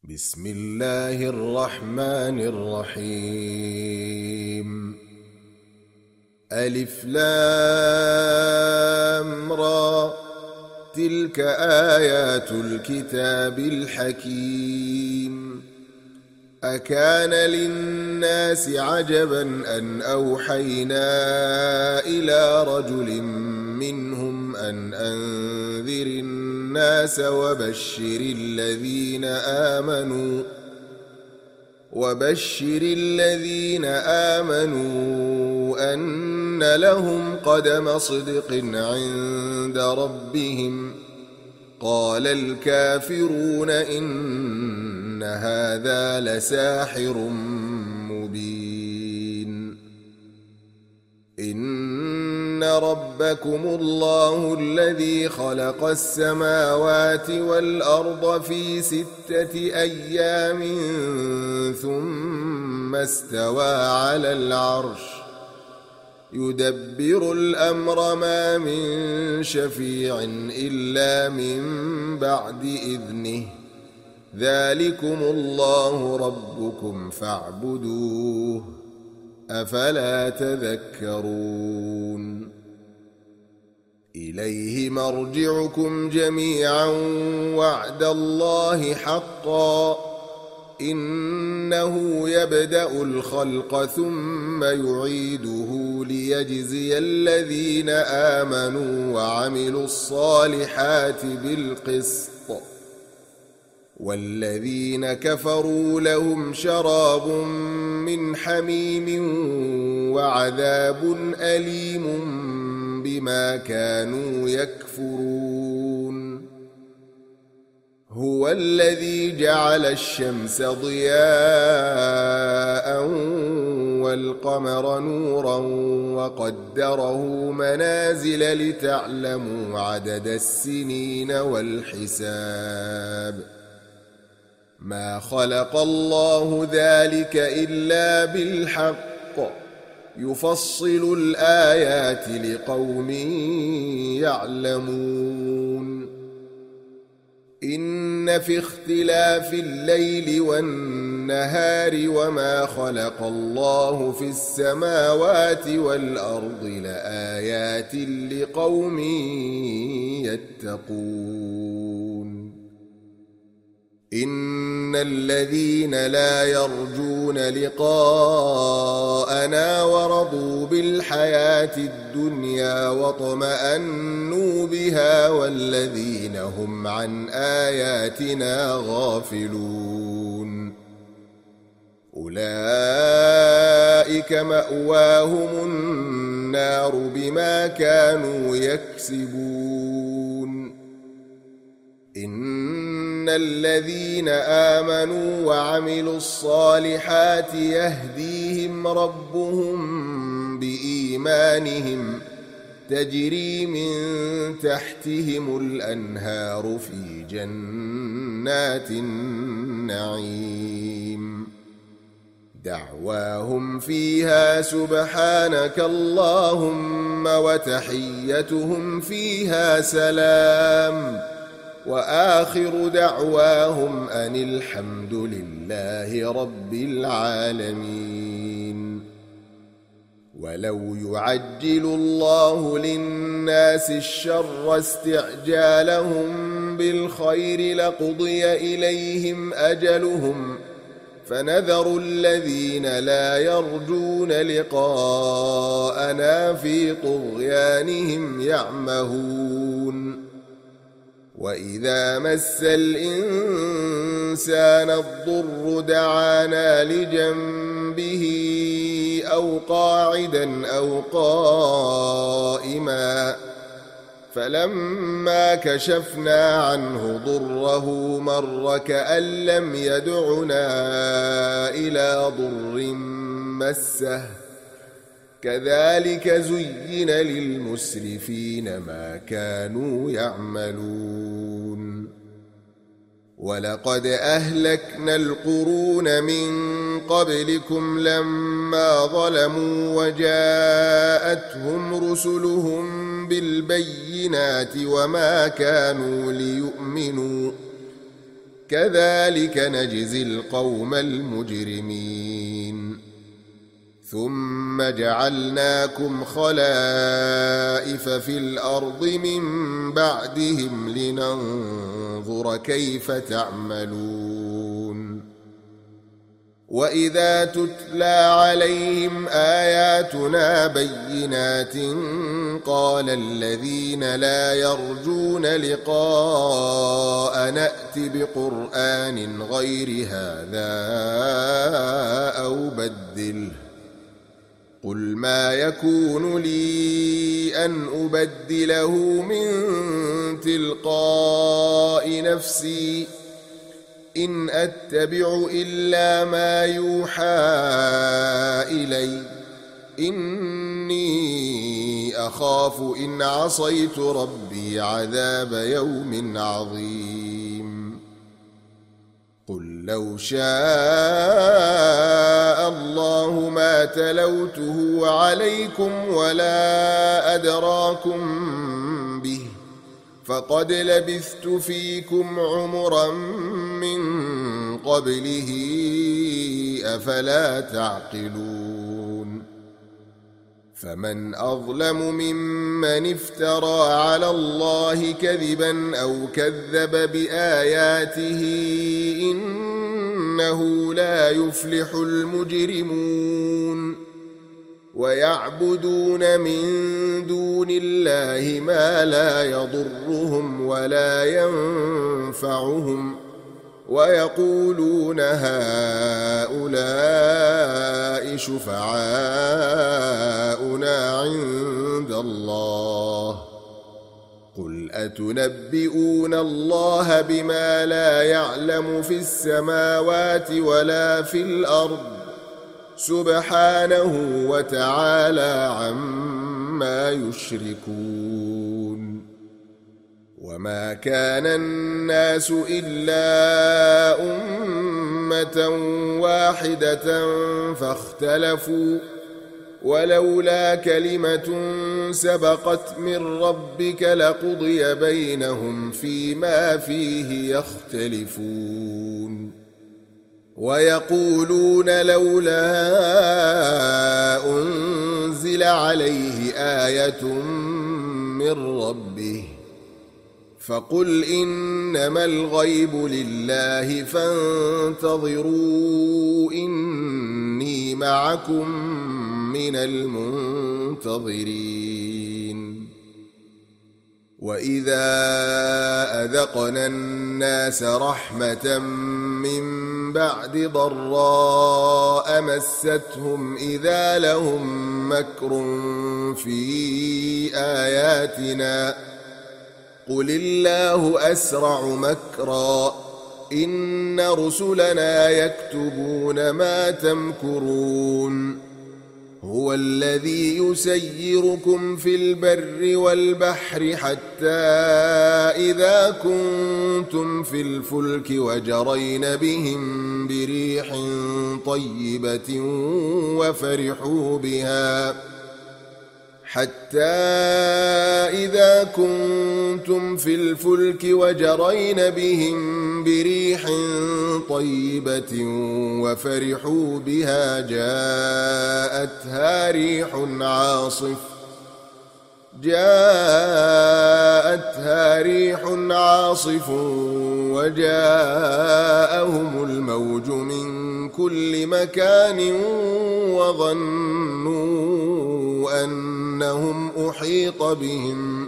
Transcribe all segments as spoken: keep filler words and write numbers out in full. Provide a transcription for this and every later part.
بسم الله الرحمن الرحيم. ألف لام را، تلك آيات الكتاب الحكيم. أكان للناس عجبا أن أوحينا إلى رجل منهم أن أنذر الناس وبشر الذين آمنوا وبشر الذين آمنوا أن لهم قدم صدق عند ربهم. قال الكافرون إن هذا لساحر مبين. إن ربكم الله الذي خلق السماوات والأرض في ستة أيام ثم استوى على العرش يدبر الأمر ما من شفيع إلا من بعد إذنه. ذلكم الله ربكم فاعبدوه، أفلا تذكرون. إليه مرجعكم جميعا وعد الله حقا، إنه يبدأ الخلق ثم يعيده ليجزي الذين آمنوا وعملوا الصالحات بالقسط، والذين كفروا لهم شراب من حميم وعذاب أليم بما كانوا يكفرون. هو الذي جعل الشمس ضياء والقمر نورا وقدره منازل لتعلموا عدد السنين والحساب. ما خلق الله ذلك إلا بالحق، يفصل الآيات لقوم يعلمون. إن في اختلاف الليل والنهار وما خلق الله في السماوات والأرض لآيات لقوم يتقون. إن الذين لا يرجون لقاءنا ورضوا بالحياة الدنيا واطمأنوا بها والذين هم عن آياتنا غافلون أولئك مأواهم النار بما كانوا يكسبون. إن الذين آمنوا وعملوا الصالحات يهديهم ربهم بإيمانهم، تجري من تحتهم الأنهار في جنات النعيم. دعواهم فيها سبحانك اللهم وتحيتهم فيها سلام، وآخر دعواهم أن الحمد لله رب العالمين. ولو يعجل الله للناس الشر استعجالهم بالخير لقضي إليهم أجلهم، فنذر الذين لا يرجون لقاءنا في طغيانهم يعمهون. وإذا مس الإنسان الضر دعانا لجنبه أو قاعدا أو قائما، فلما كشفنا عنه ضره مر كأن لم يدعنا إلى ضر مسه. كذلك زين للمسرفين ما كانوا يعملون. ولقد أهلكنا القرون من قبلكم لما ظلموا وجاءتهم رسلهم بالبينات وما كانوا ليؤمنوا كذلك نجزي القوم المجرمين ثم جعلناكم خلائف في الأرض من بعدهم لننظر كيف تعملون وإذا تتلى عليهم آياتنا بينات قال الذين لا يرجون لقاء نأت بقرآن غير هذا أو بدله قل ما يكون لي أن أبدله من تلقاء نفسي إن أتبع إلا ما يوحى إلي إني أخاف إن عصيت ربي عذاب يوم عظيم قل لو شاء الله ما تلوته عليكم ولا أدراكم به فقد لبثت فيكم عمرا من قبله أفلا تعقلون فمن أظلم ممن افترى على الله كذبا أو كذب بآياته إنه لا يفلح المجرمون ويعبدون من دون الله ما لا يضرهم ولا ينفعهم ويقولون هؤلاء شفعاؤنا عند الله قل أتنبئون الله بما لا يعلم في السماوات ولا في الأرض سبحانه وتعالى عما يشركون وما كان الناس إلا أمة واحدة فاختلفوا ولولا كلمة سبقت من ربك لقضي بينهم فيما فيه يختلفون ويقولون لولا أنزل عليه آية من ربه فقل إنما الغيب لله فانتظروا إني معكم من المنتظرين وإذا أذقنا الناس رحمة من بعد ضراء مستهم إذا لهم مكر في آياتنا قل الله أسرع مكرا إن رسلنا يكتبون ما تمكرون هو الذي يسيركم في البر والبحر حتى إذا كنتم في الفلك وجرين بهم بريح طيبة وفرحوا بها حتى إذا كنتم في الفلك وجرين بهم بريح طيبة وفرحوا بها جاءتها ريح عاصف جاءتها ريح عاصف وجاءهم الموج من كل مكان وظنوا أنهم أحيط بهم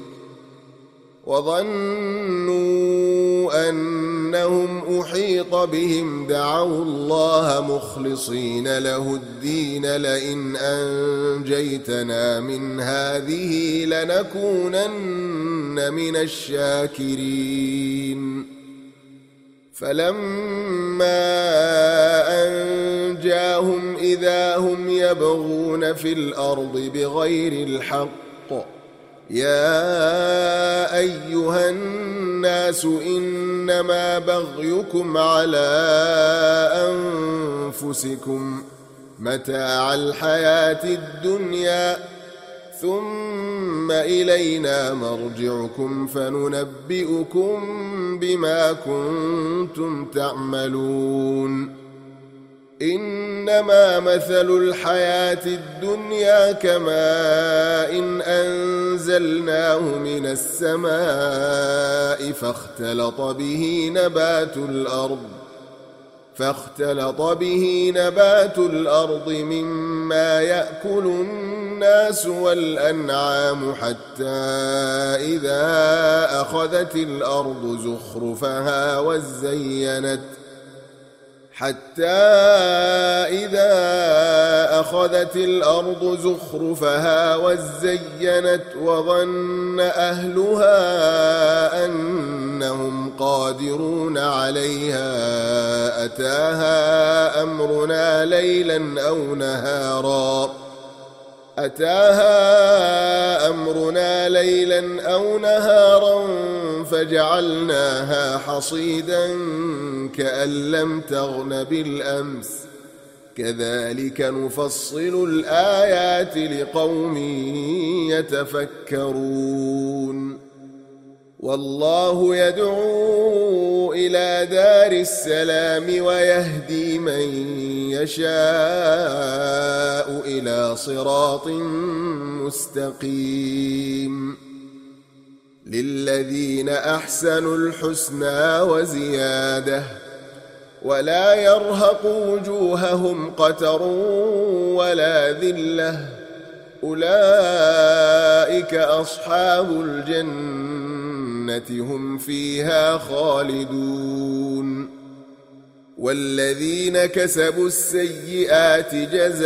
وظنوا أنهم أحيط بهم دعوا الله مخلصين له الدين لئن أنجيتنا من هذه لنكونن من الشاكرين فلما أنجاهم إذا هم يبغون في الأرض بغير الحق يا أيها الناس إنما بغيكم على أنفسكم متاع الحياة الدنيا ثم إلينا مرجعكم فننبئكم بما كنتم تعملون إنما مثل الحياة الدنيا كماء إن أنزلناه من السماء فاختلط به نبات الأرض فاختلط به نبات الأرض مما يأكل الناس والأنعام حتى إذا أخذت الأرض زخرفها وزينت حتى إذا أخذت الأرض زخرفها وزينت وظن أهلها أنهم قادرون عليها أتاها أمرنا ليلا أو نهارا أتاها أمرنا ليلا أو نهارا فجعلناها حصيدا كأن لم تغن بالأمس كذلك نفصل الآيات لقوم يتفكرون والله يدعو إلى دار السلام ويهدي من يشاء إلى صراط مستقيم للذين أحسنوا الحسنى وزيادة ولا يرهق وجوههم قتر ولا ذلة أولئك أصحاب الجنة هم فيها خالدون والذين كسبوا السيئات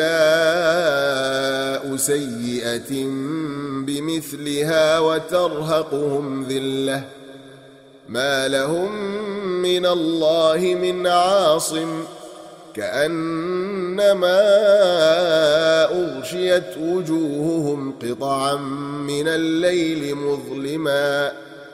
جزاء سيئة بمثلها وترهقهم ذلة ما لهم من الله من عاصم كأنما أغشيت وجوههم قطعا من الليل مظلما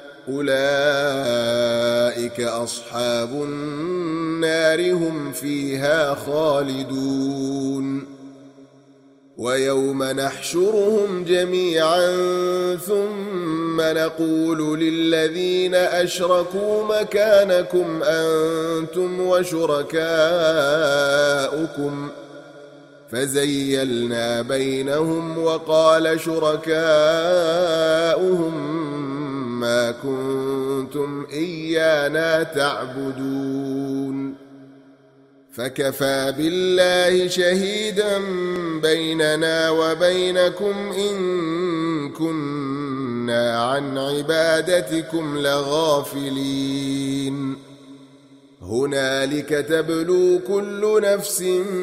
أولئك أصحاب النار هم فيها خالدون ويوم نحشرهم جميعا ثم نقول للذين أشركوا مكانكم أنتم وشركاؤكم فزيلنا بينهم وقال شركاؤهم ما كنتم إيانا تعبدون فكفى بالله شهيدا بيننا وبينكم إن كنا عن عبادتكم لغافلين هنالك تبلو كل نفس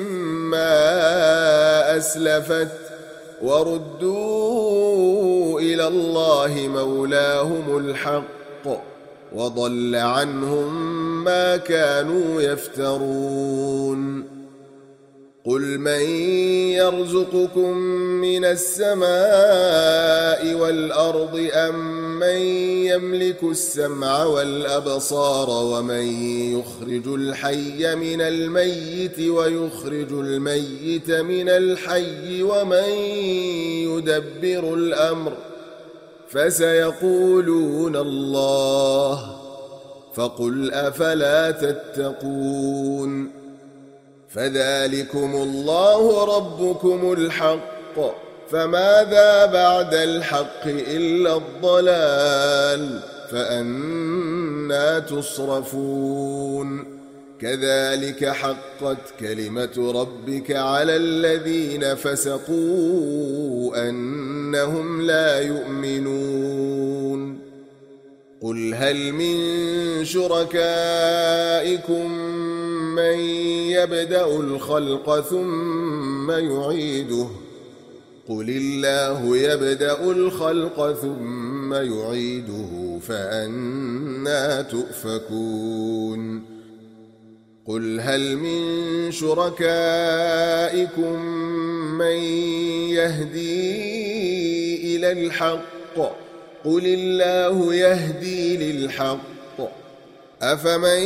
ما أسلفت وردوا إلى الله مولاهم الحق وضل عنهم ما كانوا يفترون قل من يرزقكم من السماء والأرض أم من يملك السمع والأبصار ومن يخرج الحي من الميت ويخرج الميت من الحي ومن يدبر الأمر فسيقولون الله فقل أفلا تتقون فذلكم الله ربكم الحق فماذا بعد الحق إلا الضلال فأنى تصرفون كذلك حقت كلمة ربك على الذين فسقوا أنهم لا يؤمنون قل هل من شركائكم من يبدأ الخلق ثم يعيده قل الله يبدأ الخلق ثم يعيده فأنى تؤفكون قل هل من شركائكم من يهدي إلى الحق قل الله يهدي للحق أفمن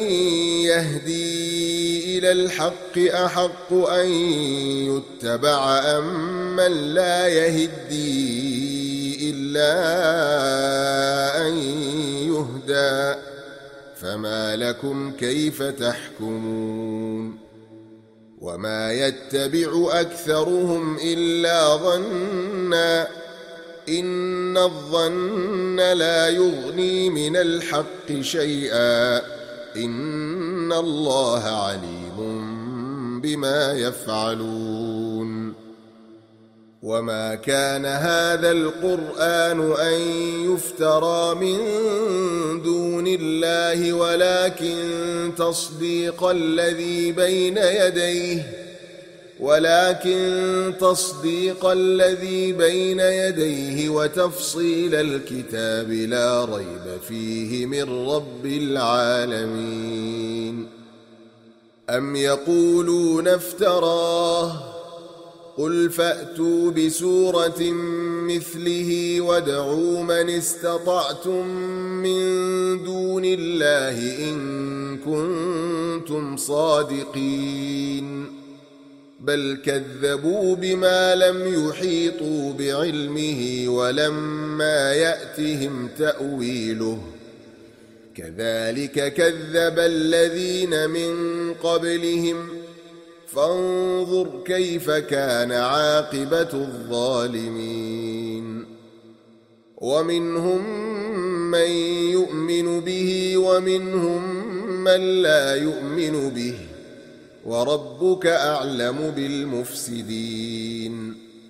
يهدي إلى الحق أحق أن يتبع أم من لا يهدي إلا أن يهدى فما لكم كيف تحكمون وما يتبع أكثرهم إلا ظنا إن الظن لا يغني من الحق شيئا إن الله عليم بما يفعلون وما كان هذا القرآن أن يفترى من دون الله ولكن تصديق الذي بين يديه ولكن تصديق الذي بين يديه وتفصيل الكتاب لا ريب فيه من رب العالمين أم يقولون افتراه قل فأتوا بسورة مثله وادعوا من استطعتم من دون الله إن كنتم صادقين بل كذبوا بما لم يحيطوا بعلمه ولما يأتهم تأويله كذلك كذب الذين من قبلهم فانظر كيف كان عاقبة الظالمين ومنهم من يؤمن به ومنهم من لا يؤمن به وربك أعلم بالمفسدين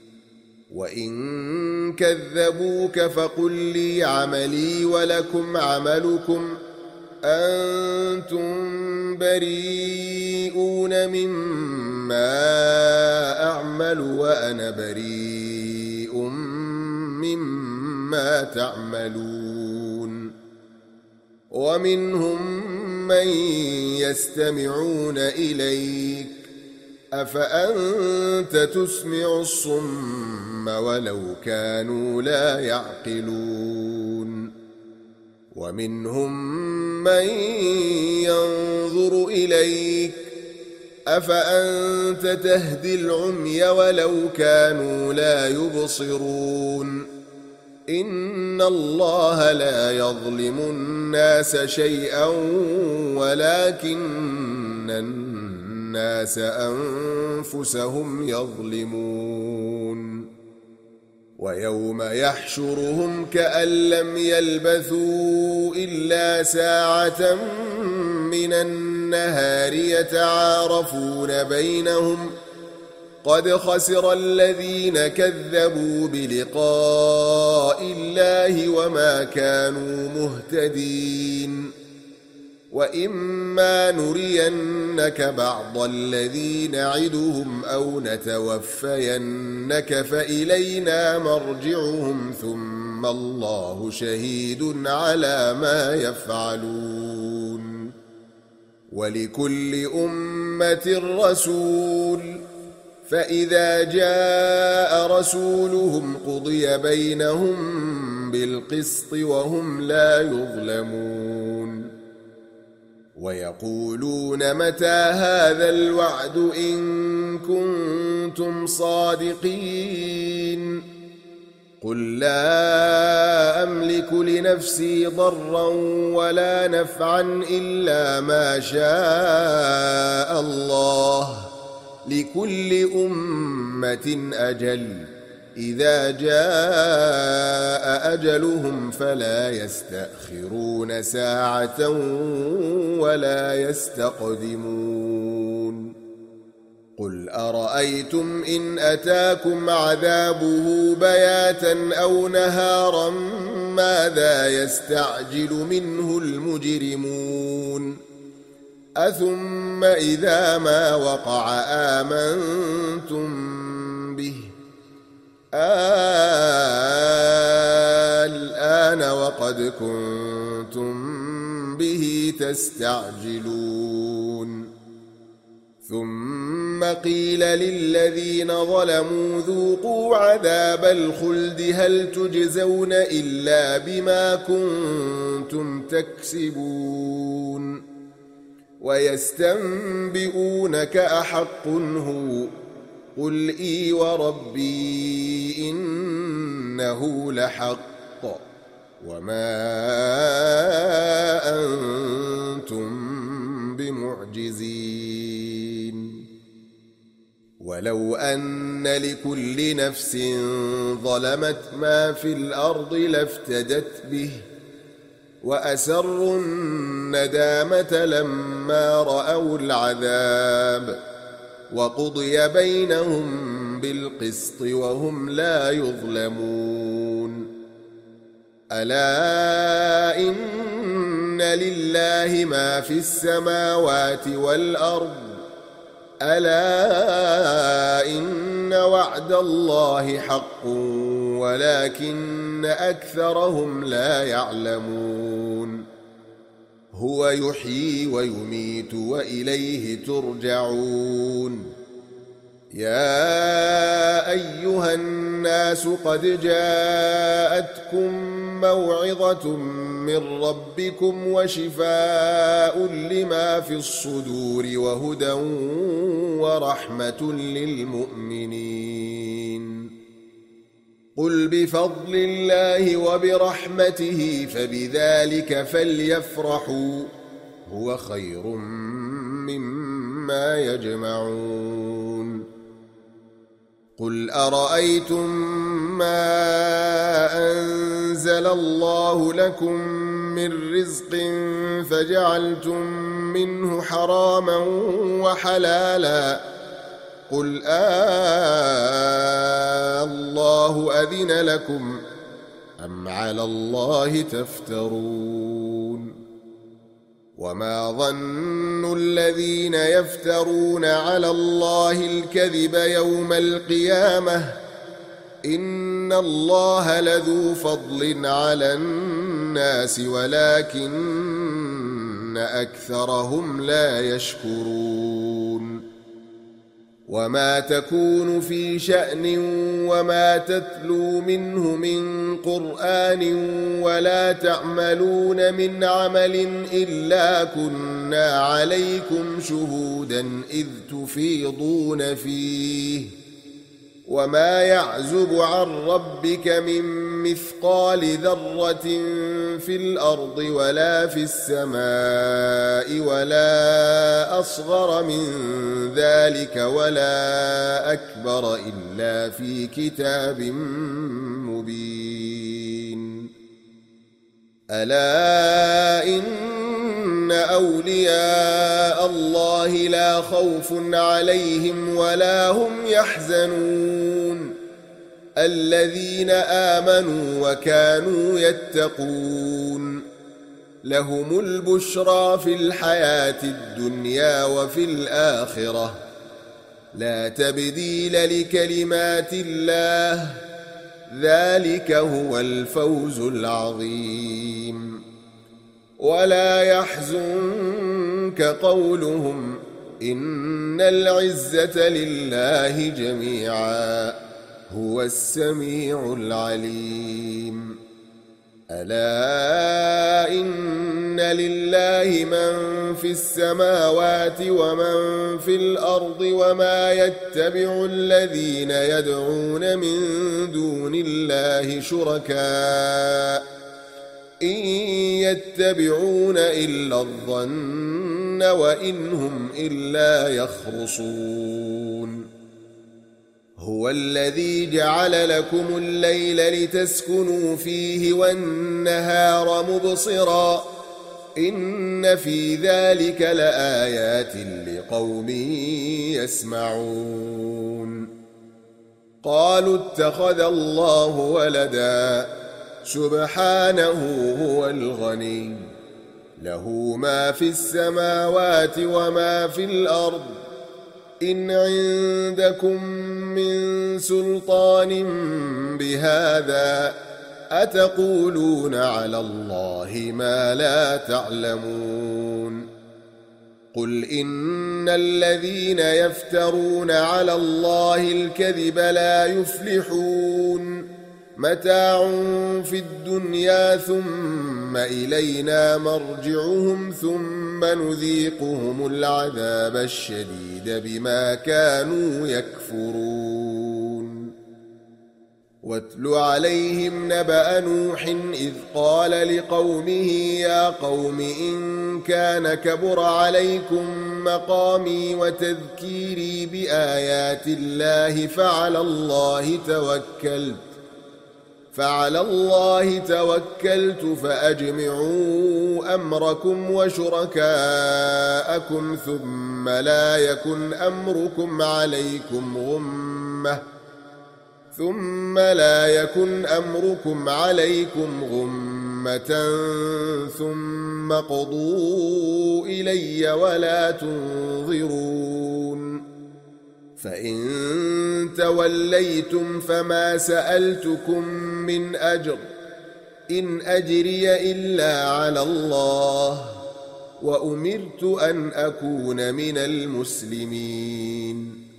وإن كذبوك فقل لي عملي ولكم عملكم أنتم بريئون مما أعمل وأنا بريء مما تعملون ومنهم من يستمعون إليك أفأنت تسمع الصم ولو كانوا لا يعقلون ومنهم من ينظر إليك أفأنت تهدي العمي ولو كانوا لا يبصرون إن الله لا يظلم الناس شيئا ولكن الناس أنفسهم يظلمون ويوم يحشرهم كأن لم يلبثوا إلا ساعة من النهار يتعارفون بينهم قد خسر الذين كذبوا بلقاء الله وما كانوا مهتدين وإما نرينك بعض الذي نعدهم أو نتوفينك فإلينا مرجعهم ثم الله شهيد على ما يفعلون ولكل أمة رسول فإذا جاء رسولهم قضي بينهم بالقسط وهم لا يظلمون ويقولون متى هذا الوعد إن كنتم صادقين قل لا أملك لنفسي ضرا ولا نفعا إلا ما شاء الله لكل أمة أجل إذا جاء أجلهم فلا يستأخرون ساعة ولا يستقدمون قل أرأيتم إن أتاكم عذابه بياتا أو نهارا ماذا يستعجل منه المجرمون أثم إذا ما وقع آمنتم به الآن وقد كنتم به تستعجلون ثم ثم قيل للذين ظلموا ذوقوا عذاب الخلد هل تجزون إلا بما كنتم تكسبون ويستنبئونك أحق هو قل إي وربي إنه لحق وما أنتم بمعجزين ولو أن لكل نفس ظلمت ما في الأرض لافتدت به وأسروا الندامة لما رأوا العذاب وقضي بينهم بالقسط وهم لا يظلمون ألا إن لله ما في السماوات والأرض ألا إن وعد الله حق ولكن أكثرهم لا يعلمون هو يحيي ويميت وإليه ترجعون يا أيها الناس قد جاءتكم موعظة من ربكم وشفاء لما في الصدور وهدى ورحمة للمؤمنين قل بفضل الله وبرحمته فبذلك فليفرحوا هو خير مما يجمعون قل أرأيتم ما أنزل الله لكم من رزق فجعلتم منه حراما وحلالا قل آه الله أذن لكم أم على الله تفترون وما ظن الذين يفترون على الله الكذب يوم القيامة إن الله لذو فضل على الناس ولكن أكثرهم لا يشكرون وما تكون في شأن وما تتلو منه من قرآن ولا تعملون من عمل إلا كنا عليكم شهودا إذ تفيضون فيه وما يعزب عن ربك من مثقال ذرة في الأرض ولا في السماء ولا أصغر من ذلك ولا أكبر إلا في كتاب مبين ألا إن أولياء الله لا خوف عليهم ولا هم يحزنون الذين آمنوا وكانوا يتقون لهم البشرى في الحياة الدنيا وفي الآخرة لا تبديل لكلمات الله ذلك هو الفوز العظيم ولا يحزنك قولهم إن العزة لله جميعا هو السميع العليم ألا إن لله من في السماوات ومن في الأرض وما يتبع الذين يدعون من دون الله شركاء إن يتبعون إلا الظن وإن هم إلا يخرصون هو الذي جعل لكم الليل لتسكنوا فيه والنهار مبصرا إن في ذلك لآيات لقوم يسمعون قالوا اتخذ الله ولدا سبحانه هو الغني له ما في السماوات وما في الأرض إن عندكم من سلطان بهذا أتقولون على الله ما لا تعلمون قل إن الذين يفترون على الله الكذب لا يفلحون متاع في الدنيا ثم إلينا مرجعهم ثم نذيقهم العذاب الشديد بما كانوا يكفرون واتل عليهم نبأ نوح إذ قال لقومه يا قوم إن كان كبر عليكم مقامي وتذكيري بآيات الله فعلى الله توكلت فعلى الله توكلت فأجمعوا أمركم وشركاءكم ثم لا يكن أمركم عليكم غمة ثم لا يكن أمركم عليكم غمة ثم قضوا إلي ولا تنظرون فإن توليتم فما سألتكم من أجر إن أجري إلا على الله وأمرت أن أكون من المسلمين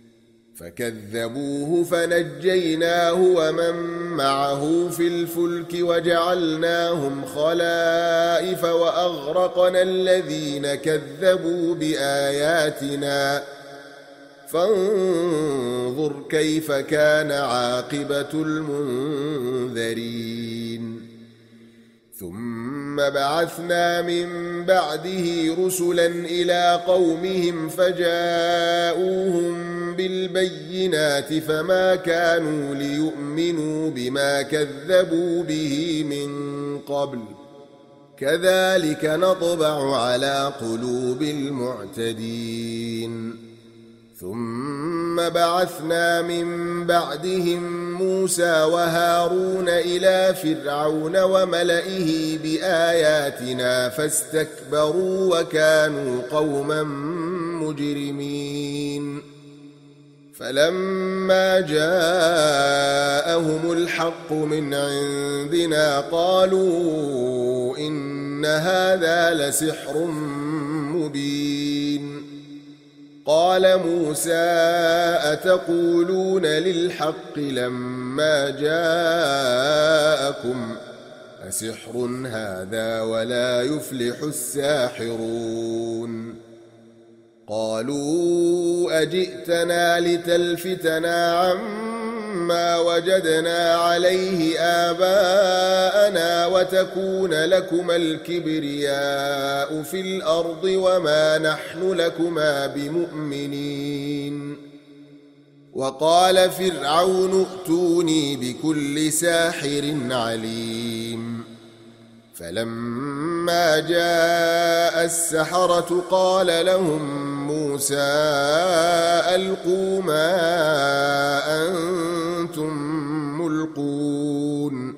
فكذبوه فنجيناه ومن معه في الفلك وجعلناهم خلائف وأغرقنا الذين كذبوا بآياتنا فانظر كيف كان عاقبة المنذرين ثم بعثنا من بعده رسلا إلى قومهم فجاءوهم بالبينات فما كانوا ليؤمنوا بما كذبوا به من قبل كذلك نطبع على قلوب المعتدين ثم بعثنا من بعدهم موسى وهارون إلى فرعون وملئه بآياتنا فاستكبروا وكانوا قوما مجرمين فلما جاءهم الحق من عندنا قالوا إن هذا لسحر مبين قال موسى أتقولون للحق لما جاءكم أسحر هذا ولا يفلح الساحرون قالوا أجئتنا لتلفتنا عما وجدنا عليه آباءنا وتكون لكما الكبرياء في الأرض وما نحن لكما بمؤمنين وقال فرعون ائتوني بكل ساحر عليم فلما جاء السحرة قال لهم موسى ألقوا ما أنتم ملقون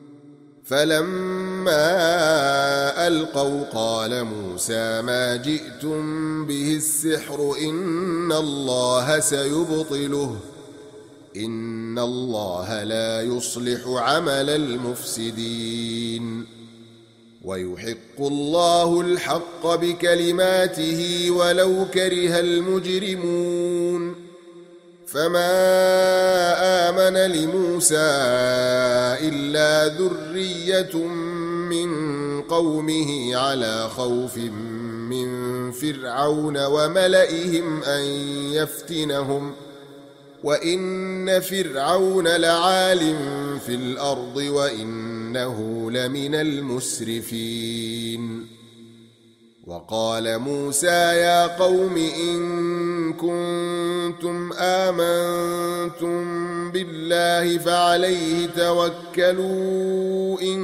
فلما ألقوا قال موسى ما جئتم به السحر إن الله سيبطله إن الله لا يصلح عمل المفسدين ويحق الله الحق بكلماته ولو كره المجرمون فما آمن لموسى إلا ذرية من قومه على خوف من فرعون وملئهم أن يفتنهم وإن فرعون لعال في الأرض وإنه لمن المسرفين وقال موسى يا قوم إن كنتم آمنتم بالله فعليه توكلوا إن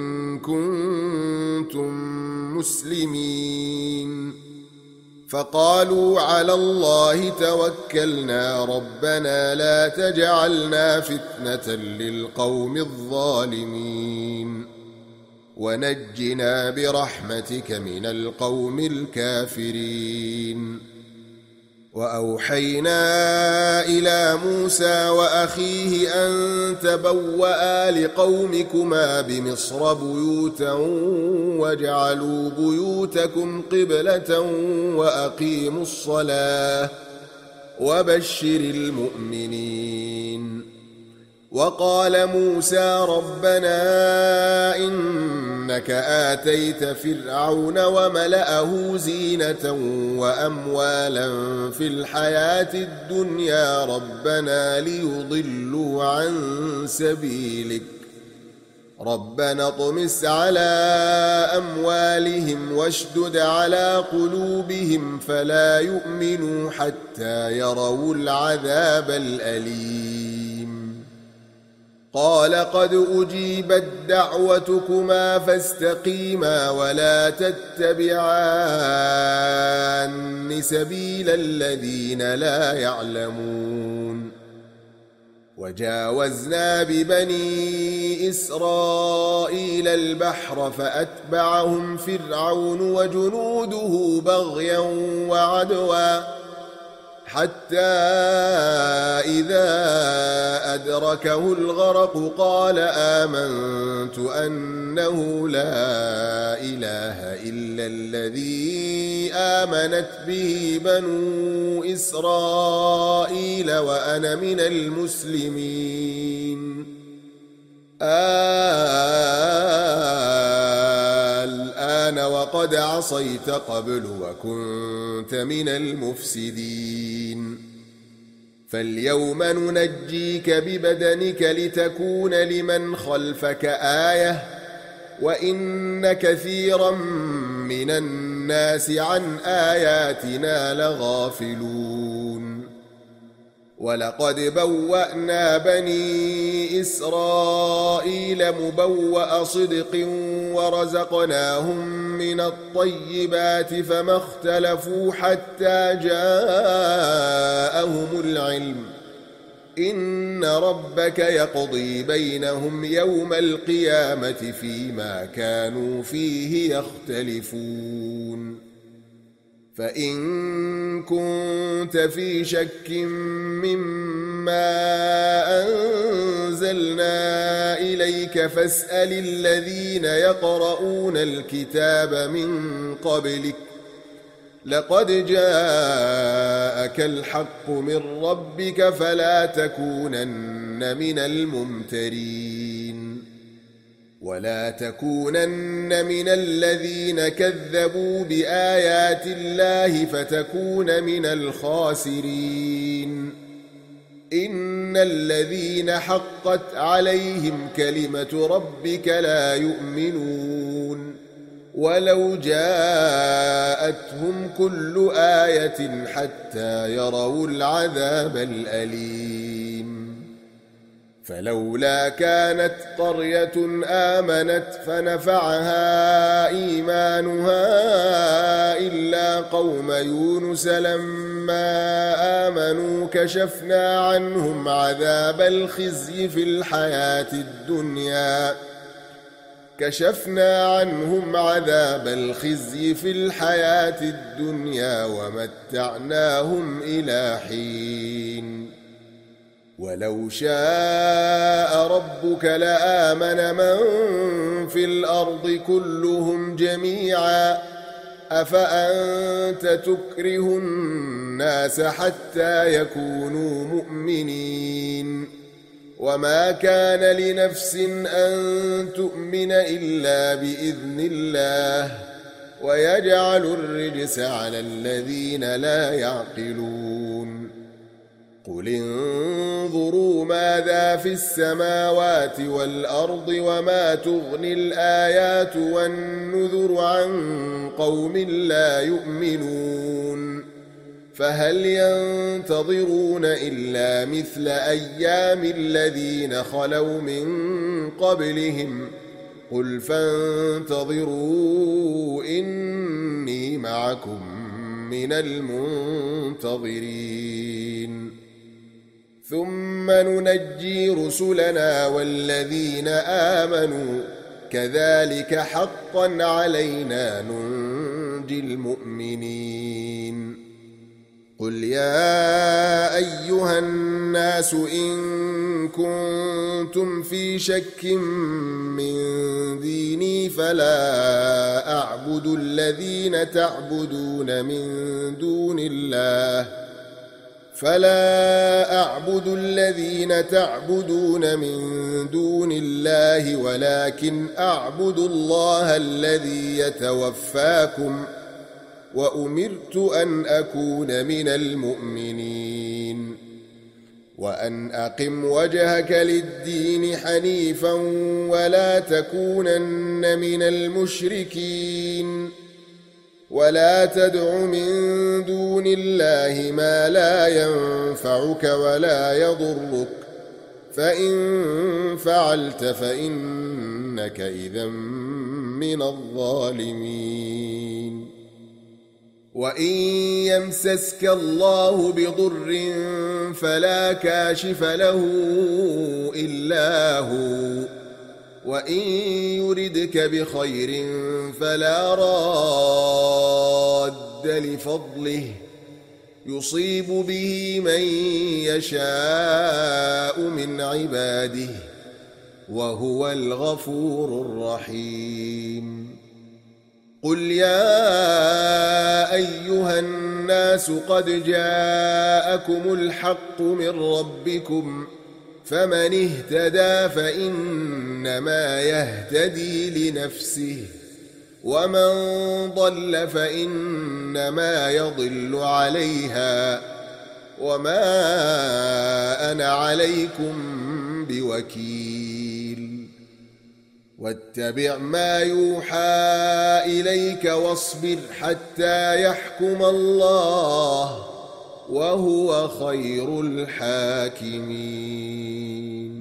كنتم مسلمين فقالوا على الله توكلنا ربنا لا تجعلنا فتنة للقوم الظالمين ونجنا برحمتك من القوم الكافرين وأوحينا إلى موسى وأخيه أن تبوأ لقومكما بمصر بيوتا واجعلوا بيوتكم قبلة وأقيموا الصلاة وبشر المؤمنين. وقال موسى ربنا إنك آتيت فرعون وملأه زينة وأموالا في الحياة الدنيا ربنا ليضلوا عن سبيلك ربنا اطمس على أموالهم واشدد على قلوبهم فلا يؤمنوا حتى يروا العذاب الأليم. قال قد أجيبت دعوتكما فاستقيما ولا تتبعان سبيل الذين لا يعلمون. وجاوزنا ببني إسرائيل البحر فأتبعهم فرعون وجنوده بغيا وعدوا حتى إذا أدركه الغرق قال آمنت أنه لا إله إلا الذي آمنت به بنو إسرائيل وأنا من المسلمين. الآن وقد عصيت قبل وكنت من المفسدين فاليوم ننجيك ببدنك لتكون لمن خلفك آية وإن كثيرا من الناس عن آياتنا لغافلون. ولقد بوأنا بني إسرائيل مبوأ صدق ورزقناهم من الطيبات فما اختلفوا حتى جاءهم العلم إن ربك يقضي بينهم يوم القيامة فيما كانوا فيه يختلفون. فإن كنت في شك مما أنزلنا إليك فاسأل الذين يقرؤون الكتاب من قبلك لقد جاءك الحق من ربك فلا تكونن من الممترين. ولا تكونن من الذين كذبوا بآيات الله فتكون من الخاسرين. إن الذين حقت عليهم كلمة ربك لا يؤمنون ولو جاءتهم كل آية حتى يروا العذاب الأليم. فلولا كانت قرية آمنت فنفعها إيمانها إلا قوم يونس لما آمنوا كشفنا عنهم عذاب الخزي في الحياة الدنيا كشفنا عنهم عذاب الخزي في الحياة الدنيا ومتعناهم إلى حين. ولو شاء ربك لآمن من في الأرض كلهم جميعا أفأنت تكره الناس حتى يكونوا مؤمنين. وما كان لنفس أن تؤمن إلا بإذن الله ويجعل الرجس على الذين لا يعقلون. قل انظروا ماذا في السماوات والأرض وما تغني الآيات والنذر عن قوم لا يؤمنون. فهل ينتظرون إلا مثل أيام الذين خلوا من قبلهم قل فانتظروا إني معكم من المنتظرين. ثم ننجي رسلنا والذين آمنوا كذلك حقا علينا ننجي المؤمنين. قل يا أيها الناس إن كنتم في شك من ديني فلا أعبد الذين تعبدون من دون الله فلا أعبد الذين تعبدون من دون الله ولكن أعبد الله الذي يتوفاكم وأمرت أن أكون من المؤمنين وأن أقم وجهك للدين حنيفا ولا تكونن من المشركين ولا تدع من دون الله ما لا ينفعك ولا يضرك فإن فعلت فإنك إذا من الظالمين وإن يمسسك الله بضر فلا كاشف له إلا هو وإن يردك بخير فلا راد لفضله يصيب به من يشاء من عباده وهو الغفور الرحيم قل يا أيها الناس قد جاءكم الحق من ربكم فمن اهتدى فإنما يهتدي لنفسه ومن ضل فإنما يضل عليها وما أنا عليكم بوكيل واتبع ما يوحى إليك واصبر حتى يحكم الله وهو خير الحاكمين